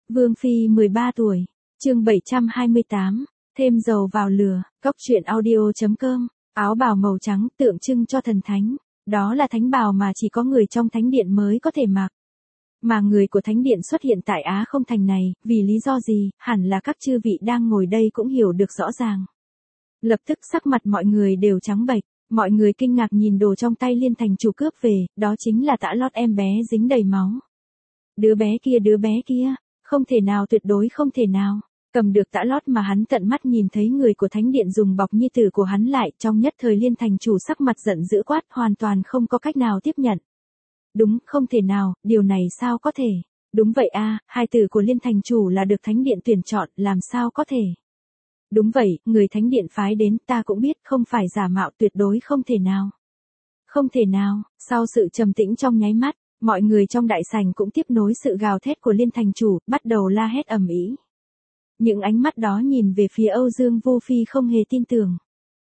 Vương Phi 13 tuổi, chương 728, thêm dầu vào lửa, Cóc truyện audio.com, áo bào màu trắng tượng trưng cho thần thánh, đó là thánh bào mà chỉ có người trong thánh điện mới có thể mặc. Mà người của thánh điện xuất hiện tại Á Không Thành này, vì lý do gì, hẳn là các chư vị đang ngồi đây cũng hiểu được rõ ràng. Lập tức sắc mặt mọi người đều trắng bệch, mọi người kinh ngạc nhìn đồ trong tay Liên Thành chủ cướp về, đó chính là tã lót em bé dính đầy máu. Đứa bé kia, không thể nào, tuyệt đối không thể nào. Cầm được tã lót mà hắn tận mắt nhìn thấy người của thánh điện dùng bọc nhi tử của hắn lại, trong nhất thời Liên Thành chủ sắc mặt giận dữ quát, hoàn toàn không có cách nào tiếp nhận. Đúng, không thể nào, điều này sao có thể? Đúng vậy a, hai tử của Liên Thành chủ là được thánh điện tuyển chọn, làm sao có thể? Đúng vậy, người thánh điện phái đến, ta cũng biết, không phải giả mạo, tuyệt đối không thể nào. Không thể nào. Sau sự trầm tĩnh trong nháy mắt, mọi người trong đại sảnh cũng tiếp nối sự gào thét của Liên Thành chủ, bắt đầu la hét ầm ĩ. Những ánh mắt đó nhìn về phía Âu Dương Vô Phi không hề tin tưởng.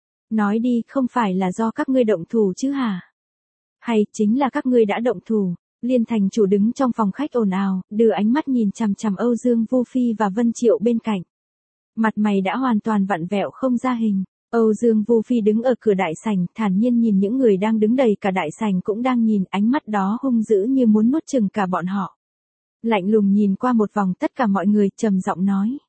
Nói đi, không phải là do các ngươi động thủ chứ hả? Hay chính là các ngươi đã động thủ? Liên Thành chủ đứng trong phòng khách ồn ào, đưa ánh mắt nhìn chằm chằm Âu Dương Vô Phi và Vân Triệu bên cạnh. Mặt mày đã hoàn toàn vặn vẹo không ra hình. Âu Dương Vô Phi đứng ở cửa đại sảnh, thản nhiên nhìn những người đang đứng đầy cả đại sảnh cũng đang nhìn, ánh mắt đó hung dữ như muốn nuốt chửng cả bọn họ. Lạnh lùng nhìn qua một vòng tất cả mọi người, trầm giọng nói: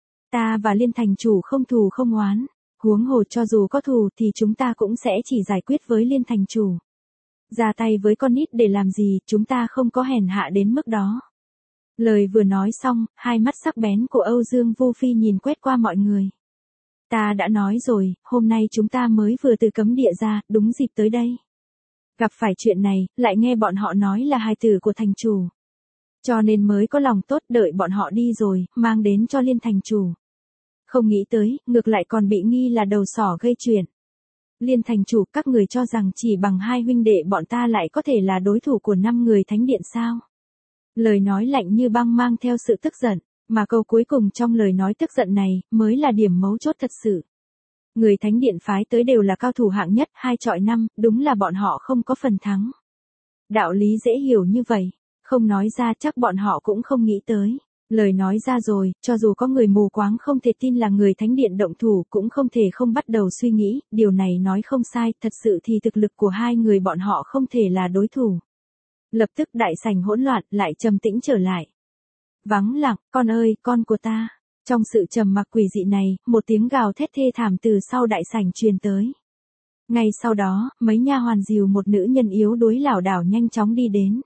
ta và Liên Thành chủ không thù không oán, huống hồ cho dù có thù thì chúng ta cũng sẽ chỉ giải quyết với Liên Thành chủ. Ra tay với con nít để làm gì, chúng ta không có hèn hạ đến mức đó. Lời vừa nói xong, hai mắt sắc bén của Âu Dương Vô Phi nhìn quét qua mọi người. Ta đã nói rồi, hôm nay chúng ta mới vừa từ cấm địa ra, đúng dịp tới đây. Gặp phải chuyện này, lại nghe bọn họ nói là hài tử của thành chủ. Cho nên mới có lòng tốt đợi bọn họ đi rồi, mang đến cho Liên Thành chủ. Không nghĩ tới, ngược lại còn bị nghi là đầu sỏ gây chuyện. Liên Thành chủ, các người cho rằng chỉ bằng hai huynh đệ bọn ta lại có thể là đối thủ của 5 người thánh điện sao? Lời nói lạnh như băng mang theo sự tức giận, mà câu cuối cùng trong lời nói tức giận này, mới là điểm mấu chốt thật sự. Người thánh điện phái tới đều là cao thủ hạng nhất, 2 chọi 5, đúng là bọn họ không có phần thắng. Đạo lý dễ hiểu như vậy, không nói ra chắc bọn họ cũng không nghĩ tới. Lời nói ra rồi, cho dù có người mù quáng không thể tin là người thánh điện động thủ cũng không thể không bắt đầu suy nghĩ, điều này nói không sai, thật sự thì thực lực của hai người bọn họ không thể là đối thủ. Lập tức đại sảnh hỗn loạn, lại trầm tĩnh trở lại. Vắng lặng, con ơi, con của ta. Trong sự trầm mặc quỷ dị này, một tiếng gào thét thê thảm từ sau đại sảnh truyền tới. Ngay sau đó, mấy nha hoàn dìu một nữ nhân yếu đuối lảo đảo nhanh chóng đi đến.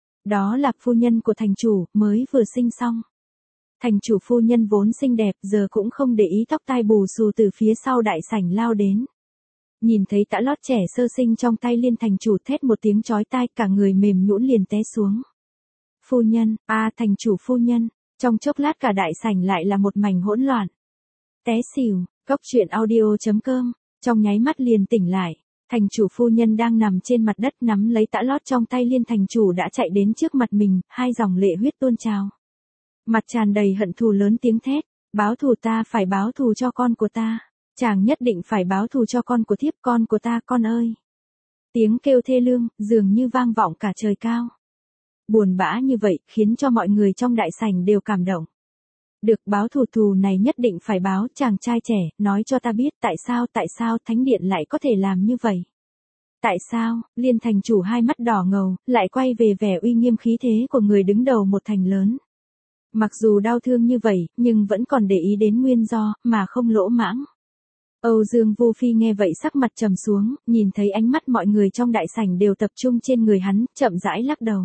Đó là phu nhân của thành chủ, mới vừa sinh xong. Thành chủ phu nhân vốn xinh đẹp, giờ cũng không để ý tóc tai bù xù từ phía sau đại sảnh lao đến. Nhìn thấy tã lót trẻ sơ sinh trong tay Liên Thành chủ, thét một tiếng chói tai, cả người mềm nhũn liền té xuống. Phu nhân, thành chủ phu nhân, trong chốc lát cả đại sảnh lại là một mảnh hỗn loạn. Té xỉu, Cóc truyện audio.com, trong nháy mắt liền tỉnh lại. Thành chủ phu nhân đang nằm trên mặt đất nắm lấy tã lót trong tay Liên Thành chủ đã chạy đến trước mặt mình, hai dòng lệ huyết tuôn trào. Mặt tràn đầy hận thù lớn tiếng thét, báo thù, ta phải báo thù cho con của ta. Chàng nhất định phải báo thù cho con của thiếp, con của ta, con ơi. Tiếng kêu thê lương, dường như vang vọng cả trời cao. Buồn bã như vậy, khiến cho mọi người trong đại sảnh đều cảm động. Được, báo thù này nhất định phải báo, chàng trai trẻ, nói cho ta biết tại sao thánh điện lại có thể làm như vậy. Tại sao? Liên Thành chủ hai mắt đỏ ngầu, lại quay về vẻ uy nghiêm khí thế của người đứng đầu một thành lớn. Mặc dù đau thương như vậy, nhưng vẫn còn để ý đến nguyên do, mà không lỗ mãng. Âu Dương Vô Phi nghe vậy sắc mặt trầm xuống, nhìn thấy ánh mắt mọi người trong đại sảnh đều tập trung trên người hắn, chậm rãi lắc đầu.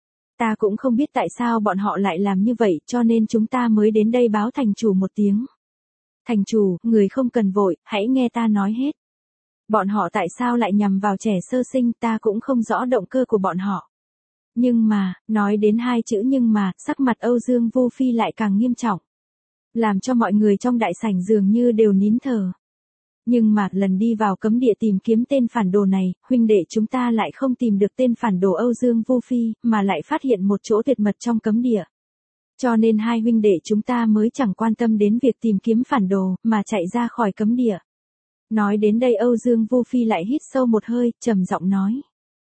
Ta cũng không biết tại sao bọn họ lại làm như vậy, cho nên chúng ta mới đến đây báo thành chủ một tiếng. Thành chủ, người không cần vội, hãy nghe ta nói hết. Bọn họ tại sao lại nhằm vào trẻ sơ sinh, ta cũng không rõ động cơ của bọn họ. Nhưng mà, nói đến hai chữ nhưng mà, sắc mặt Âu Dương Vô Phi lại càng nghiêm trọng. Làm cho mọi người trong đại sảnh dường như đều nín thở. Nhưng mà, lần đi vào cấm địa tìm kiếm tên phản đồ này, huynh đệ chúng ta lại không tìm được tên phản đồ Âu Dương Vô Phi, mà lại phát hiện một chỗ tuyệt mật trong cấm địa. Cho nên hai huynh đệ chúng ta mới chẳng quan tâm đến việc tìm kiếm phản đồ, mà chạy ra khỏi cấm địa. Nói đến đây Âu Dương Vô Phi lại hít sâu một hơi, trầm giọng nói.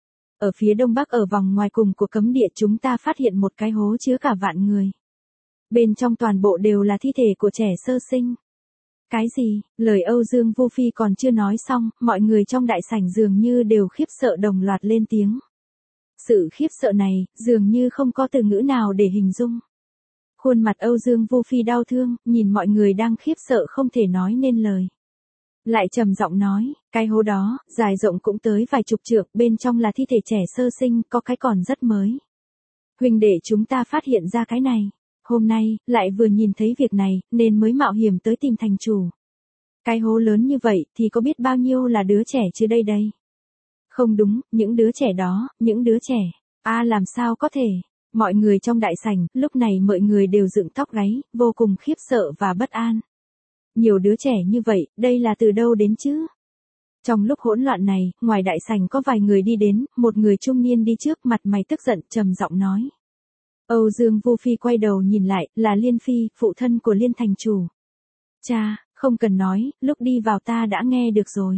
Ở phía đông bắc ở vòng ngoài cùng của cấm địa chúng ta phát hiện một cái hố chứa cả vạn người. Bên trong toàn bộ đều là thi thể của trẻ sơ sinh. Cái gì? Lời Âu Dương Vô Phi còn chưa nói xong, mọi người trong đại sảnh dường như đều khiếp sợ đồng loạt lên tiếng. Sự khiếp sợ này, dường như không có từ ngữ nào để hình dung. Khuôn mặt Âu Dương Vô Phi đau thương, nhìn mọi người đang khiếp sợ không thể nói nên lời. Lại trầm giọng nói, cái hố đó, dài rộng cũng tới vài chục trượng, bên trong là thi thể trẻ sơ sinh, có cái còn rất mới. Huynh đệ chúng ta phát hiện ra cái này. Hôm nay, lại vừa nhìn thấy việc này, nên mới mạo hiểm tới tìm thành chủ. Cái hố lớn như vậy, thì có biết bao nhiêu là đứa trẻ chứ đây đây. Không đúng, những đứa trẻ đó, những đứa trẻ. Làm sao có thể. Mọi người trong đại sảnh, lúc này mọi người đều dựng tóc gáy, vô cùng khiếp sợ và bất an. Nhiều đứa trẻ như vậy, đây là từ đâu đến chứ? Trong lúc hỗn loạn này, ngoài đại sảnh có vài người đi đến, một người trung niên đi trước, mặt mày tức giận, trầm giọng nói. Âu Dương Vô Phi quay đầu nhìn lại, là Liên Phi, phụ thân của Liên thành chủ. Cha, không cần nói, lúc đi vào ta đã nghe được rồi.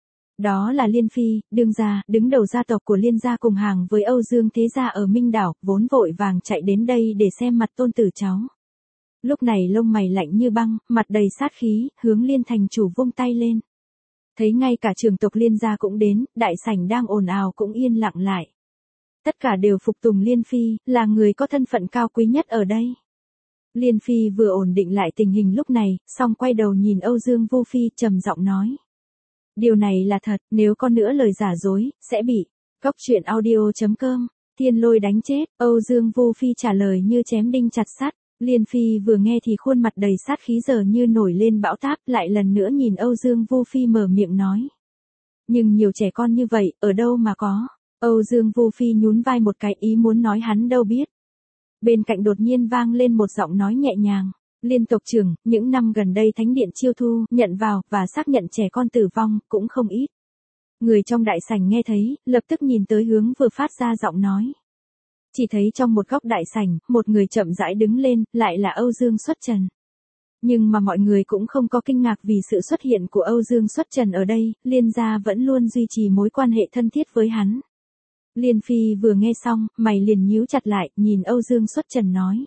Đó là Liên Phi, đương gia, đứng đầu gia tộc của Liên gia cùng hàng với Âu Dương thế gia ở Minh Đảo, vốn vội vàng chạy đến đây để xem mặt tôn tử cháu. Lúc này lông mày lạnh như băng, mặt đầy sát khí, hướng Liên thành chủ vung tay lên. Thấy ngay cả trưởng tộc Liên gia cũng đến, đại sảnh đang ồn ào cũng yên lặng lại. Tất cả đều phục tùng Liên Phi, là người có thân phận cao quý nhất ở đây. Liên Phi vừa ổn định lại tình hình lúc này, xong quay đầu nhìn Âu Dương Vô Phi trầm giọng nói. Điều này là thật, nếu có nữa lời giả dối, sẽ bị. Góc truyện audio.com, Thiên Lôi đánh chết, Âu Dương Vô Phi trả lời như chém đinh chặt sắt. Liên Phi vừa nghe thì khuôn mặt đầy sát khí giờ như nổi lên bão táp, lại lần nữa nhìn Âu Dương Vô Phi mở miệng nói. Nhưng nhiều trẻ con như vậy, ở đâu mà có? Âu Dương Vô Phi nhún vai một cái, ý muốn nói hắn đâu biết. Bên cạnh đột nhiên vang lên một giọng nói nhẹ nhàng. Liên tộc trưởng, những năm gần đây thánh điện chiêu thu, nhận vào, và xác nhận trẻ con tử vong, cũng không ít. Người trong đại sảnh nghe thấy, lập tức nhìn tới hướng vừa phát ra giọng nói. Chỉ thấy trong một góc đại sảnh, một người chậm rãi đứng lên, lại là Âu Dương Xuất Trần. Nhưng mà mọi người cũng không có kinh ngạc vì sự xuất hiện của Âu Dương Xuất Trần ở đây, Liên gia vẫn luôn duy trì mối quan hệ thân thiết với hắn. Liên Phi vừa nghe xong, mày liền nhíu chặt lại, nhìn Âu Dương Xuất Trần nói.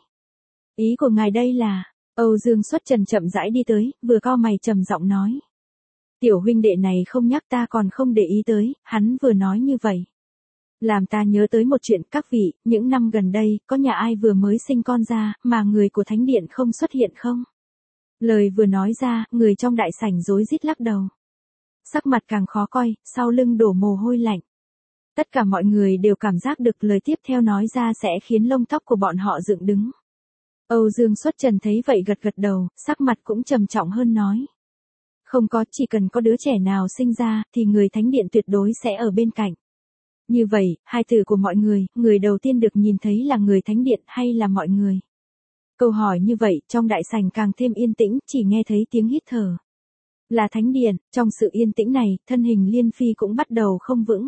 Ý của ngài đây là, Âu Dương Xuất Trần chậm rãi đi tới, vừa cau mày trầm giọng nói. Tiểu huynh đệ này không nhắc ta còn không để ý tới, hắn vừa nói như vậy. Làm ta nhớ tới một chuyện, các vị, những năm gần đây, có nhà ai vừa mới sinh con ra, mà người của thánh điện không xuất hiện không? Lời vừa nói ra, người trong đại sảnh rối rít lắc đầu. Sắc mặt càng khó coi, sau lưng đổ mồ hôi lạnh. Tất cả mọi người đều cảm giác được lời tiếp theo nói ra sẽ khiến lông tóc của bọn họ dựng đứng. Âu Dương Xuất Trần thấy vậy gật gật đầu, sắc mặt cũng trầm trọng hơn nói. Không có, chỉ cần có đứa trẻ nào sinh ra, thì người thánh điện tuyệt đối sẽ ở bên cạnh. Như vậy, hai từ của mọi người đầu tiên được nhìn thấy là người thánh điện hay là mọi người? Câu hỏi như vậy, trong đại sảnh càng thêm yên tĩnh, chỉ nghe thấy tiếng hít thở. Là thánh điện, trong sự yên tĩnh này, thân hình Liên Phi cũng bắt đầu không vững.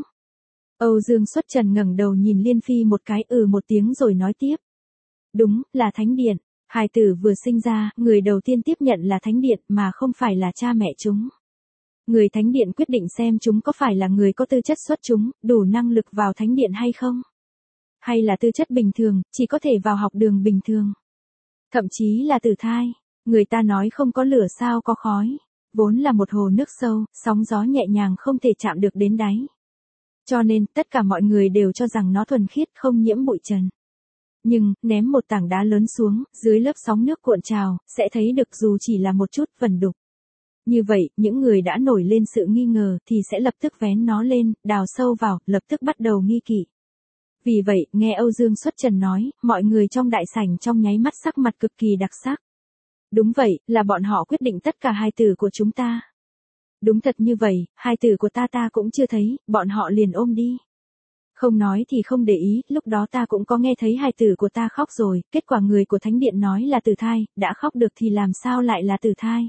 Âu Dương Xuất Trần ngẩng đầu nhìn Liên Phi một cái một tiếng rồi nói tiếp. Đúng, là thánh điện. Hài tử vừa sinh ra, người đầu tiên tiếp nhận là thánh điện mà không phải là cha mẹ chúng. Người thánh điện quyết định xem chúng có phải là người có tư chất xuất chúng, đủ năng lực vào thánh điện hay không. Hay là tư chất bình thường, chỉ có thể vào học đường bình thường. Thậm chí là tử thai. Người ta nói không có lửa sao có khói. Vốn là một hồ nước sâu, sóng gió nhẹ nhàng không thể chạm được đến đáy. Cho nên, tất cả mọi người đều cho rằng nó thuần khiết không nhiễm bụi trần. Nhưng, ném một tảng đá lớn xuống, dưới lớp sóng nước cuộn trào, sẽ thấy được dù chỉ là một chút vẩn đục. Như vậy, những người đã nổi lên sự nghi ngờ thì sẽ lập tức vén nó lên, đào sâu vào, lập tức bắt đầu nghi kỵ. Vì vậy, nghe Âu Dương Xuất Trần nói, mọi người trong đại sảnh trong nháy mắt sắc mặt cực kỳ đặc sắc. Đúng vậy, là bọn họ quyết định tất cả hài tử của chúng ta. Đúng thật như vậy, hài tử của ta cũng chưa thấy, bọn họ liền ôm đi. Không nói thì không để ý, lúc đó ta cũng có nghe thấy hài tử của ta khóc rồi, kết quả người của thánh điện nói là tử thai, đã khóc được thì làm sao lại là tử thai.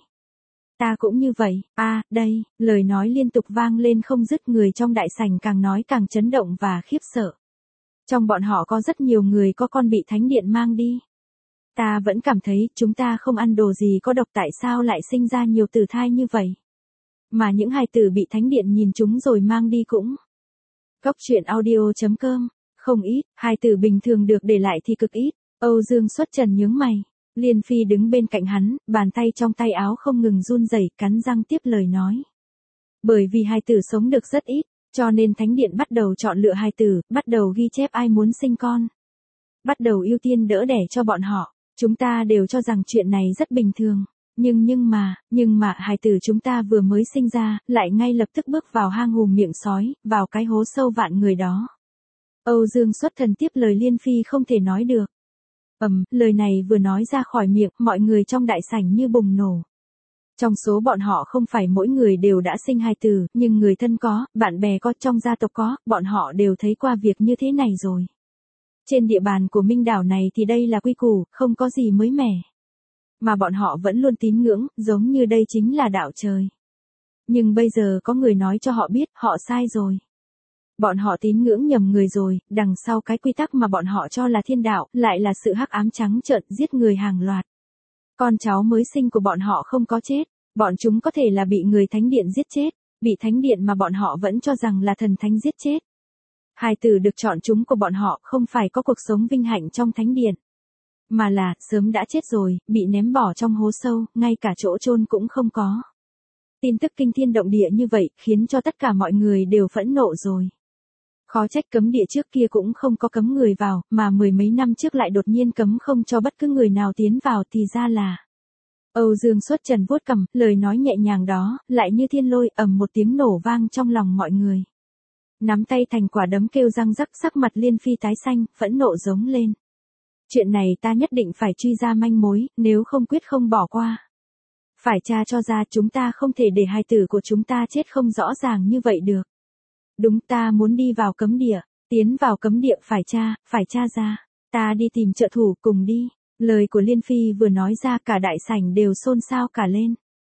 Ta cũng như vậy, đây, lời nói liên tục vang lên không dứt, người trong đại sảnh càng nói càng chấn động và khiếp sợ. Trong bọn họ có rất nhiều người có con bị thánh điện mang đi. Ta vẫn cảm thấy chúng ta không ăn đồ gì có độc, tại sao lại sinh ra nhiều tử thai như vậy. Mà những hài tử bị thánh điện nhìn chúng rồi mang đi cũng. Góc truyện audio.com, không ít, hài tử bình thường được để lại thì cực ít. Âu Dương Xuất Trần nhướng mày. Liên Phi đứng bên cạnh hắn, bàn tay trong tay áo không ngừng run rẩy, cắn răng tiếp lời nói. Bởi vì hài tử sống được rất ít, cho nên thánh điện bắt đầu chọn lựa hài tử, bắt đầu ghi chép ai muốn sinh con. Bắt đầu ưu tiên đỡ đẻ cho bọn họ. Chúng ta đều cho rằng chuyện này rất bình thường. Nhưng mà hài tử chúng ta vừa mới sinh ra, lại ngay lập tức bước vào hang hùm miệng sói, vào cái hố sâu vạn người đó. Âu Dương Xuất Thần tiếp lời Liên Phi không thể nói được. Lời này vừa nói ra khỏi miệng, mọi người trong đại sảnh như bùng nổ. Trong số bọn họ không phải mỗi người đều đã sinh hài tử, nhưng người thân có, bạn bè có, trong gia tộc có, bọn họ đều thấy qua việc như thế này rồi. Trên địa bàn của Minh đảo này thì đây là quy củ, không có gì mới mẻ. Mà bọn họ vẫn luôn tín ngưỡng, giống như đây chính là đạo trời. Nhưng bây giờ có người nói cho họ biết, họ sai rồi. Bọn họ tín ngưỡng nhầm người rồi, đằng sau cái quy tắc mà bọn họ cho là thiên đạo, lại là sự hắc ám trắng trợn giết người hàng loạt. Con cháu mới sinh của bọn họ không có chết, bọn chúng có thể là bị người thánh điện giết chết, bị thánh điện mà bọn họ vẫn cho rằng là thần thánh giết chết. Hài tử được chọn chúng của bọn họ không phải có cuộc sống vinh hạnh trong thánh điện, mà là sớm đã chết rồi, bị ném bỏ trong hố sâu, ngay cả chỗ chôn cũng không có. Tin tức kinh thiên động địa như vậy khiến cho tất cả mọi người đều phẫn nộ rồi. Khó trách cấm địa trước kia cũng không có cấm người vào, mà mười mấy năm trước lại đột nhiên cấm không cho bất cứ người nào tiến vào, thì ra là. Âu Dương Xuất Trần vuốt cằm, lời nói nhẹ nhàng đó, lại như thiên lôi, ầm một tiếng nổ vang trong lòng mọi người. Nắm tay thành quả đấm kêu răng rắc, sắc mặt Liên Phi tái xanh, phẫn nộ giống lên. Chuyện này ta nhất định phải truy ra manh mối, nếu không quyết không bỏ qua. Phải tra cho ra, chúng ta không thể để hài tử của chúng ta chết không rõ ràng như vậy được. Đúng, ta muốn đi vào cấm địa, tiến vào cấm địa phải tra ra. Ta đi tìm trợ thủ cùng đi. Lời của Liên Phi vừa nói ra cả đại sảnh đều xôn xao cả lên.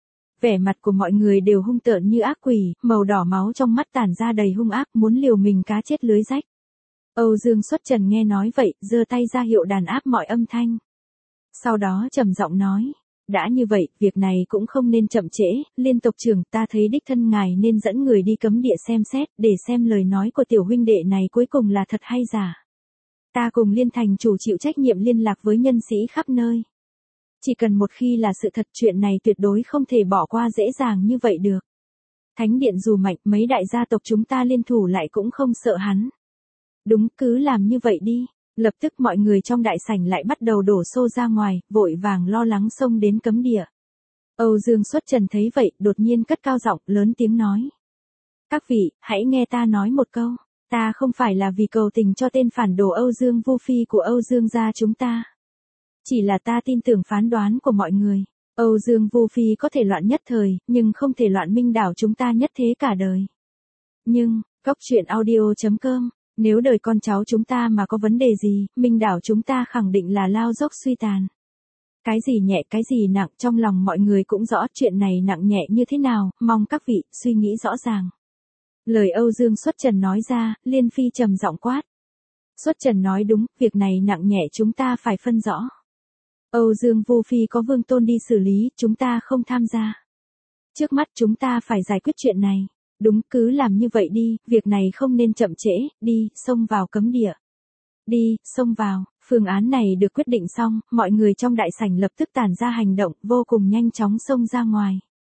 Vẻ mặt của mọi người đều hung tợn như ác quỷ, màu đỏ máu trong mắt tản ra đầy hung ác, muốn liều mình cá chết lưới rách. Âu Dương Xuất Trần nghe nói vậy, giơ tay ra hiệu đàn áp mọi âm thanh. Sau đó trầm giọng nói, đã như vậy, việc này cũng không nên chậm trễ, Liên tộc trưởng, ta thấy đích thân ngài nên dẫn người đi cấm địa xem xét, để xem lời nói của tiểu huynh đệ này cuối cùng là thật hay giả. Ta cùng Liên thành chủ chịu trách nhiệm liên lạc với nhân sĩ khắp nơi. Chỉ cần một khi là sự thật, chuyện này tuyệt đối không thể bỏ qua dễ dàng như vậy được. Thánh điện dù mạnh, mấy đại gia tộc chúng ta liên thủ lại cũng không sợ hắn. Đúng, cứ làm như vậy đi. Lập tức mọi người trong đại sảnh lại bắt đầu đổ xô ra ngoài, vội vàng lo lắng xông đến cấm địa. Âu Dương Xuất Trần thấy vậy, đột nhiên cất cao giọng, lớn tiếng nói. Các vị, hãy nghe ta nói một câu. Ta không phải là vì cầu tình cho tên phản đồ Âu Dương Vu Phi của Âu Dương gia chúng ta. Chỉ là ta tin tưởng phán đoán của mọi người. Âu Dương Vu Phi có thể loạn nhất thời, nhưng không thể loạn Minh đảo chúng ta nhất thế cả đời. Nhưng, Goctruyện.audio.com, nếu đời con cháu chúng ta mà có vấn đề gì, Minh đảo chúng ta khẳng định là lao dốc suy tàn. Cái gì nhẹ cái gì nặng, trong lòng mọi người cũng rõ chuyện này nặng nhẹ như thế nào, mong các vị suy nghĩ rõ ràng. Lời Âu Dương Xuất Trần nói ra, Liên Phi trầm giọng quát. Xuất Trần nói đúng, việc này nặng nhẹ chúng ta phải phân rõ. Âu Dương Vu Phi có Vương Tôn đi xử lý, chúng ta không tham gia. Trước mắt chúng ta phải giải quyết chuyện này. Đúng, cứ làm như vậy đi, việc này không nên chậm trễ, đi, xông vào cấm địa. Đi, xông vào, phương án này được quyết định xong, mọi người trong đại sảnh lập tức tản ra hành động, vô cùng nhanh chóng xông ra ngoài.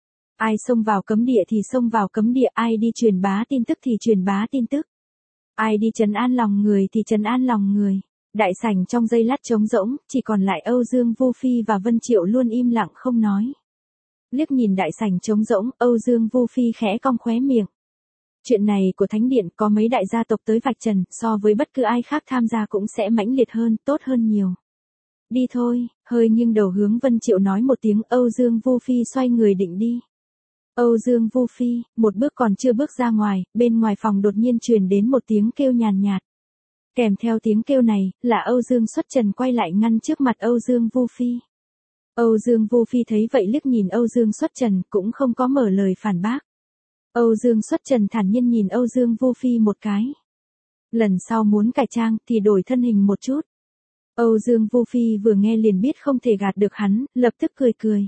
Ai xông vào cấm địa thì xông vào cấm địa, ai đi truyền bá tin tức thì truyền bá tin tức. Ai đi trấn an lòng người thì trấn an lòng người. Đại sảnh trong giây lát trống rỗng, chỉ còn lại Âu Dương Vu Phi và Vân Triệu luôn im lặng không nói. Liếc nhìn đại sảnh trống rỗng, Âu Dương Vu Phi khẽ cong khóe miệng. Chuyện này của Thánh Điện có mấy đại gia tộc tới vạch trần, so với bất cứ ai khác tham gia cũng sẽ mãnh liệt hơn, tốt hơn nhiều. Đi thôi, hơi nghiêng đầu hướng Vân Triệu nói một tiếng, Âu Dương Vu Phi xoay người định đi. Âu Dương Vu Phi, một bước còn chưa bước ra ngoài, bên ngoài phòng đột nhiên truyền đến một tiếng kêu nhàn nhạt. Kèm theo tiếng kêu này, là Âu Dương Xuất Trần quay lại ngăn trước mặt Âu Dương Vu Phi. Âu Dương Vu Phi thấy vậy liếc nhìn Âu Dương Xuất Trần, cũng không có mở lời phản bác. Âu Dương Xuất Trần thản nhiên nhìn Âu Dương Vu Phi một cái. Lần sau muốn cải trang thì đổi thân hình một chút. Âu Dương Vu Phi vừa nghe liền biết không thể gạt được hắn, lập tức cười cười.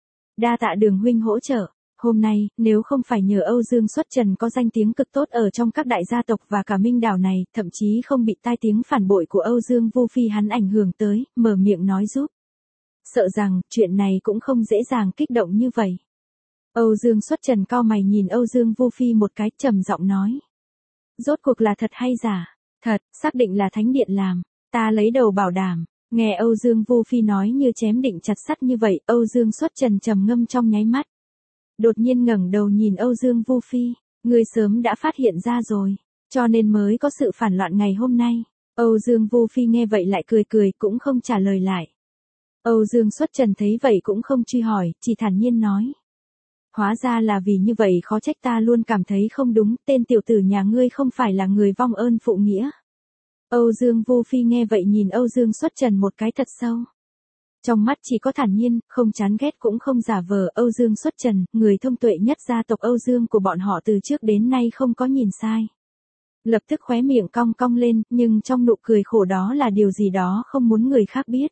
Đa tạ Đường huynh hỗ trợ. Hôm nay, nếu không phải nhờ Âu Dương Xuất Trần có danh tiếng cực tốt ở trong các đại gia tộc và cả Minh đảo này, thậm chí không bị tai tiếng phản bội của Âu Dương Vu Phi hắn ảnh hưởng tới, mở miệng nói giúp. Sợ rằng, chuyện này cũng không dễ dàng kích động như vậy. Âu Dương Xuất Trần cau mày nhìn Âu Dương Vu Phi một cái, trầm giọng nói. Rốt cuộc là thật hay giả? Thật, xác định là thánh điện làm. Ta lấy đầu bảo đảm. Nghe Âu Dương Vu Phi nói như chém định chặt sắt như vậy, Âu Dương Xuất Trần trầm ngâm trong nháy mắt. Đột nhiên ngẩng đầu nhìn Âu Dương Vu Phi, ngươi sớm đã phát hiện ra rồi, cho nên mới có sự phản loạn ngày hôm nay. Âu Dương Vu Phi nghe vậy lại cười cười cũng không trả lời lại. Âu Dương Xuất Trần thấy vậy cũng không truy hỏi, chỉ thản nhiên nói. Hóa ra là vì như vậy, khó trách ta luôn cảm thấy không đúng, tên tiểu tử nhà ngươi không phải là người vong ơn phụ nghĩa. Âu Dương Vu Phi nghe vậy nhìn Âu Dương Xuất Trần một cái thật sâu. Trong mắt chỉ có thản nhiên, không chán ghét cũng không giả vờ. Âu Dương Xuất Trần, người thông tuệ nhất gia tộc Âu Dương của bọn họ từ trước đến nay không có nhìn sai. Lập tức khóe miệng cong cong lên, nhưng trong nụ cười khổ đó là điều gì đó không muốn người khác biết.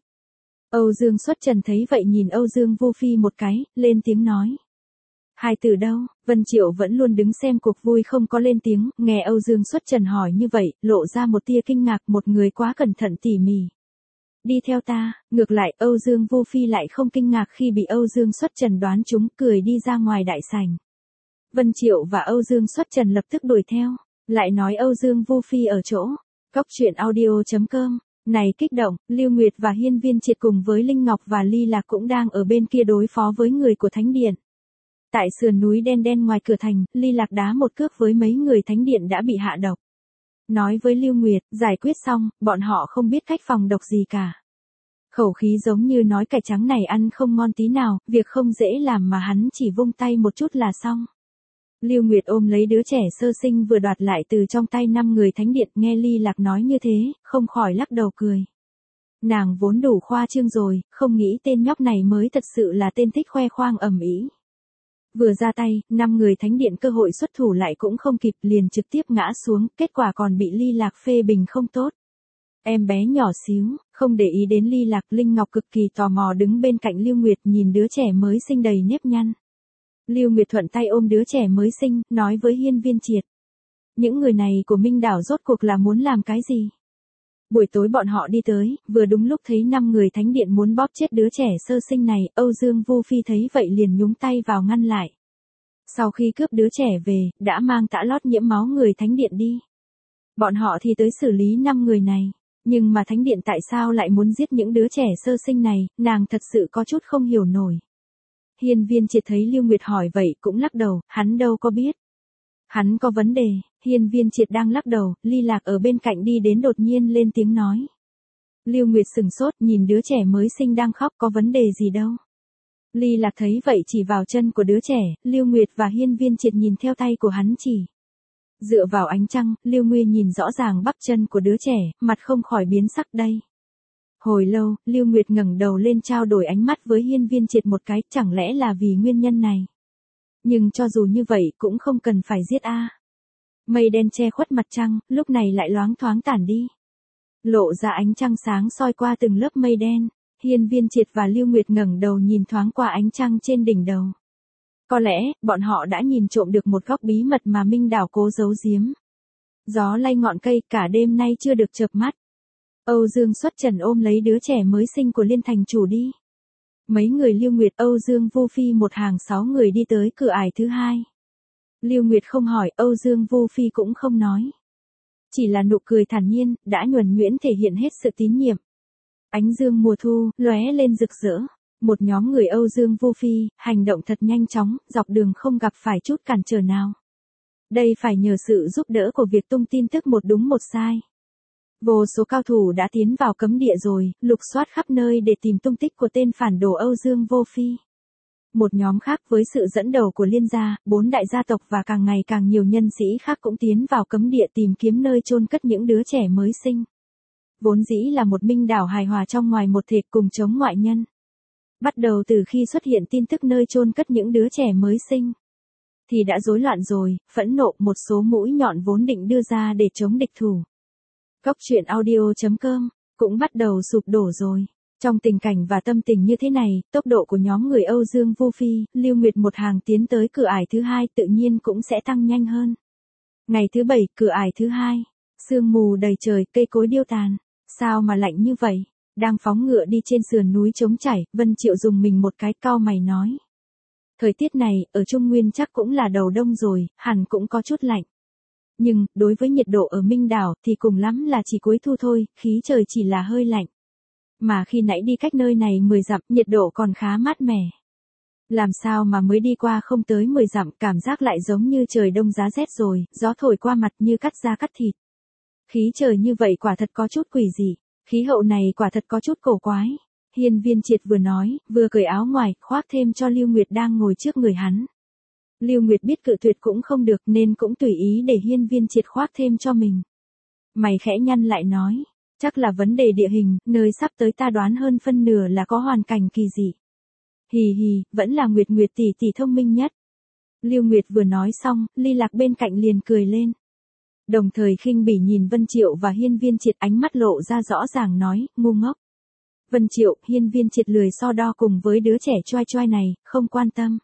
Âu Dương Xuất Trần thấy vậy nhìn Âu Dương Vu Phi một cái, lên tiếng nói. Hai từ đâu? Vân Triệu vẫn luôn đứng xem cuộc vui không có lên tiếng, nghe Âu Dương Xuất Trần hỏi như vậy, lộ ra một tia kinh ngạc, một người quá cẩn thận tỉ mỉ. Đi theo ta. Ngược lại, Âu Dương Vu Phi lại không kinh ngạc khi bị Âu Dương Xuất Trần đoán trúng, cười đi ra ngoài đại sảnh. Vân Triệu và Âu Dương Xuất Trần lập tức đuổi theo, lại nói Âu Dương Vu Phi ở chỗ. Coctruyện.audio.com. Này kích động, Lưu Nguyệt và Hiên Viên Triệt cùng với Linh Ngọc và Ly Lạc cũng đang ở bên kia đối phó với người của Thánh Điện. Tại sườn núi đen đen ngoài cửa thành, Ly Lạc đá một cước với mấy người Thánh Điện đã bị hạ độc. Nói với Lưu Nguyệt, giải quyết xong, bọn họ không biết cách phòng độc gì cả. Khẩu khí giống như nói cải trắng này ăn không ngon tí nào, việc không dễ làm mà hắn chỉ vung tay một chút là xong. Lưu Nguyệt ôm lấy đứa trẻ sơ sinh vừa đoạt lại từ trong tay 5 người Thánh Điện, nghe Ly Lạc nói như thế, không khỏi lắc đầu cười. Nàng vốn đủ khoa trương rồi, không nghĩ tên nhóc này mới thật sự là tên thích khoe khoang ầm ĩ. Vừa ra tay, 5 người Thánh Điện cơ hội xuất thủ lại cũng không kịp, liền trực tiếp ngã xuống, kết quả còn bị Ly Lạc phê bình không tốt. Em bé nhỏ xíu, không để ý đến Ly Lạc. Linh Ngọc cực kỳ tò mò đứng bên cạnh Lưu Nguyệt nhìn đứa trẻ mới sinh đầy nếp nhăn. Lưu Nguyệt thuận tay ôm đứa trẻ mới sinh, nói với Hiên Viên Triệt. Những người này của Minh Đảo rốt cuộc là muốn làm cái gì? Buổi tối bọn họ đi tới, vừa đúng lúc thấy 5 người Thánh Điện muốn bóp chết đứa trẻ sơ sinh này, Âu Dương Vu Phi thấy vậy liền nhúng tay vào ngăn lại. Sau khi cướp đứa trẻ về, đã mang tã lót nhiễm máu người Thánh Điện đi. Bọn họ thì tới xử lý 5 người này, nhưng mà Thánh Điện tại sao lại muốn giết những đứa trẻ sơ sinh này, nàng thật sự có chút không hiểu nổi. Hiên Viên Triệt thấy Lưu Nguyệt hỏi vậy cũng lắc đầu, hắn đâu có biết. Hắn có vấn đề. Hiên Viên Triệt đang lắc đầu, Ly Lạc ở bên cạnh đi đến đột nhiên lên tiếng nói. Lưu Nguyệt sừng sốt nhìn đứa trẻ mới sinh đang khóc, có vấn đề gì đâu. Ly Lạc thấy vậy chỉ vào chân của đứa trẻ, Lưu Nguyệt và Hiên Viên Triệt nhìn theo tay của hắn chỉ. Dựa vào ánh trăng, Lưu Nguyệt nhìn rõ ràng bắp chân của đứa trẻ, mặt không khỏi biến sắc đây. Hồi lâu, Lưu Nguyệt ngẩng đầu lên trao đổi ánh mắt với Hiên Viên Triệt một cái, chẳng lẽ là vì nguyên nhân này. Nhưng cho dù như vậy cũng không cần phải giết a. Mây đen che khuất mặt trăng, lúc này lại loáng thoáng tản đi. Lộ ra ánh trăng sáng soi qua từng lớp mây đen. Hiên Viên Triệt và Lưu Nguyệt ngẩng đầu nhìn thoáng qua ánh trăng trên đỉnh đầu. Có lẽ, bọn họ đã nhìn trộm được một góc bí mật mà Minh Đảo cố giấu giếm. Gió lay ngọn cây, cả đêm nay chưa được chợp mắt. Âu Dương Xuất Trần ôm lấy đứa trẻ mới sinh của Liên Thành Chủ đi. Mấy người Lưu Nguyệt, Âu Dương Vu Phi một hàng 6 người đi tới cửa ải thứ 2. Lưu Nguyệt không hỏi, Âu Dương Vu Phi cũng không nói. Chỉ là nụ cười thản nhiên, đã nhuần nhuyễn thể hiện hết sự tín nhiệm. Ánh dương mùa thu, lóe lên rực rỡ. Một nhóm người Âu Dương Vu Phi, hành động thật nhanh chóng, dọc đường không gặp phải chút cản trở nào. Đây phải nhờ sự giúp đỡ của việc tung tin tức một đúng một sai. Vô số cao thủ đã tiến vào cấm địa rồi, lục soát khắp nơi để tìm tung tích của tên phản đồ Âu Dương Vu Phi. Một nhóm khác với sự dẫn đầu của Liên gia, 4 đại gia tộc và càng ngày càng nhiều nhân sĩ khác cũng tiến vào cấm địa tìm kiếm nơi chôn cất những đứa trẻ mới sinh. Vốn dĩ là một Minh Đảo hài hòa trong ngoài một thể cùng chống ngoại nhân. Bắt đầu từ khi xuất hiện tin tức nơi chôn cất những đứa trẻ mới sinh, thì đã rối loạn rồi, phẫn nộ, một số mũi nhọn vốn định đưa ra để chống địch thủ. Coctruyện.audio.com cũng bắt đầu sụp đổ rồi. Trong tình cảnh và tâm tình như thế này, tốc độ của nhóm người Âu Dương Vu Phi, Lưu Nguyệt một hàng tiến tới cửa ải thứ 2 tự nhiên cũng sẽ tăng nhanh hơn. Ngày thứ 7, cửa ải thứ 2. Sương mù đầy trời, cây cối điêu tàn. Sao mà lạnh như vậy? Đang phóng ngựa đi trên sườn núi trống chảy, Vân Triệu dùng mình một cái, cau mày nói. Thời tiết này, ở Trung Nguyên chắc cũng là đầu đông rồi, hẳn cũng có chút lạnh. Nhưng, đối với nhiệt độ ở Minh Đảo thì cùng lắm là chỉ cuối thu thôi, khí trời chỉ là hơi lạnh. Mà khi nãy đi cách nơi này 10 dặm, nhiệt độ còn khá mát mẻ. Làm sao mà mới đi qua không tới 10 dặm, cảm giác lại giống như trời đông giá rét rồi, gió thổi qua mặt như cắt da cắt thịt. Khí trời như vậy quả thật có chút quỷ dị, khí hậu này quả thật có chút cổ quái. Hiên Viên Triệt vừa nói, vừa cởi áo ngoài, khoác thêm cho Lưu Nguyệt đang ngồi trước người hắn. Lưu Nguyệt biết cự tuyệt cũng không được nên cũng tùy ý để Hiên Viên Triệt khoác thêm cho mình. Mày khẽ nhăn lại nói, chắc là vấn đề địa hình, nơi sắp tới ta đoán hơn phân nửa là có hoàn cảnh kỳ dị. Hì hì, vẫn là Nguyệt Nguyệt tỷ tỷ thông minh nhất. Lưu Nguyệt vừa nói xong, Ly Lạc bên cạnh liền cười lên. Đồng thời khinh bỉ nhìn Vân Triệu và Hiên Viên Triệt, ánh mắt lộ ra rõ ràng nói, ngu ngốc. Vân Triệu, Hiên Viên Triệt lười so đo cùng với đứa trẻ choai choai này, không quan tâm.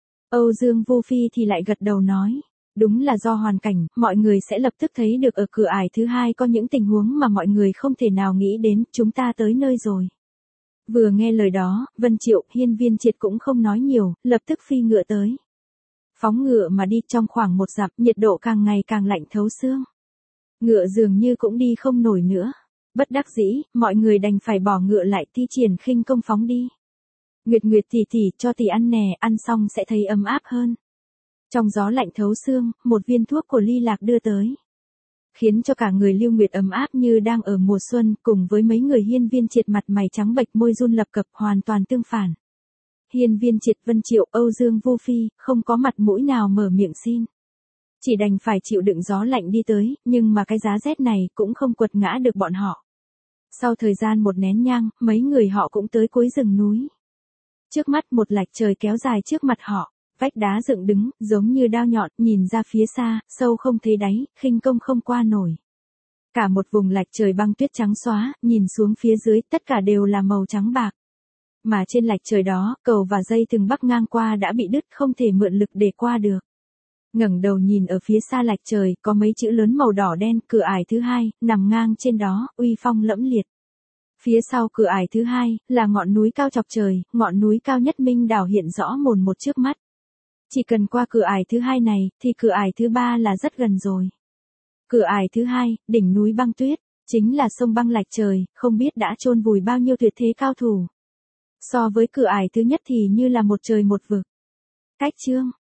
Âu Dương Vô Phi thì lại gật đầu nói, đúng là do hoàn cảnh, mọi người sẽ lập tức thấy được ở cửa ải thứ hai có những tình huống mà mọi người không thể nào nghĩ đến, chúng ta tới nơi rồi. Vừa nghe lời đó, Vân Triệu, Hiên Viên Triệt cũng không nói nhiều, lập tức phi ngựa tới. Phóng ngựa mà đi trong khoảng 1 dặm, nhiệt độ càng ngày càng lạnh thấu xương. Ngựa dường như cũng đi không nổi nữa. Bất đắc dĩ, mọi người đành phải bỏ ngựa lại thi triển khinh công phóng đi. Nguyệt Nguyệt tỷ tỷ, cho tỷ ăn nè, ăn xong sẽ thấy ấm áp hơn. Trong gió lạnh thấu xương, một viên thuốc của Ly Lạc đưa tới. Khiến cho cả người Lưu Nguyệt ấm áp như đang ở mùa xuân, cùng với mấy người Hiên Viên Triệt mặt mày trắng bệch môi run lập cập hoàn toàn tương phản. Hiên Viên Triệt, Vân Triệu, Âu Dương Vô Phi, không có mặt mũi nào mở miệng xin. Chỉ đành phải chịu đựng gió lạnh đi tới, nhưng mà cái giá rét này cũng không quật ngã được bọn họ. Sau thời gian một nén nhang, mấy người họ cũng tới cuối rừng núi. Trước mắt một lạch trời kéo dài trước mặt họ, vách đá dựng đứng, giống như đao nhọn, nhìn ra phía xa, sâu không thấy đáy, khinh công không qua nổi. Cả một vùng lạch trời băng tuyết trắng xóa, nhìn xuống phía dưới, tất cả đều là màu trắng bạc. Mà trên lạch trời đó, cầu và dây từng bắc ngang qua đã bị đứt, không thể mượn lực để qua được. Ngẩng đầu nhìn ở phía xa lạch trời, có mấy chữ lớn màu đỏ đen, cửa ải thứ hai, nằm ngang trên đó, uy phong lẫm liệt. Phía sau cửa ải thứ hai, là ngọn núi cao chọc trời, ngọn núi cao nhất Minh Đảo hiện rõ mồn một trước mắt. Chỉ cần qua cửa ải thứ hai này, thì cửa ải thứ ba là rất gần rồi. Cửa ải thứ hai, đỉnh núi băng tuyết, chính là sông băng lạch trời, không biết đã chôn vùi bao nhiêu tuyệt thế cao thủ. So với cửa ải thứ nhất thì như là một trời một vực. Cách chương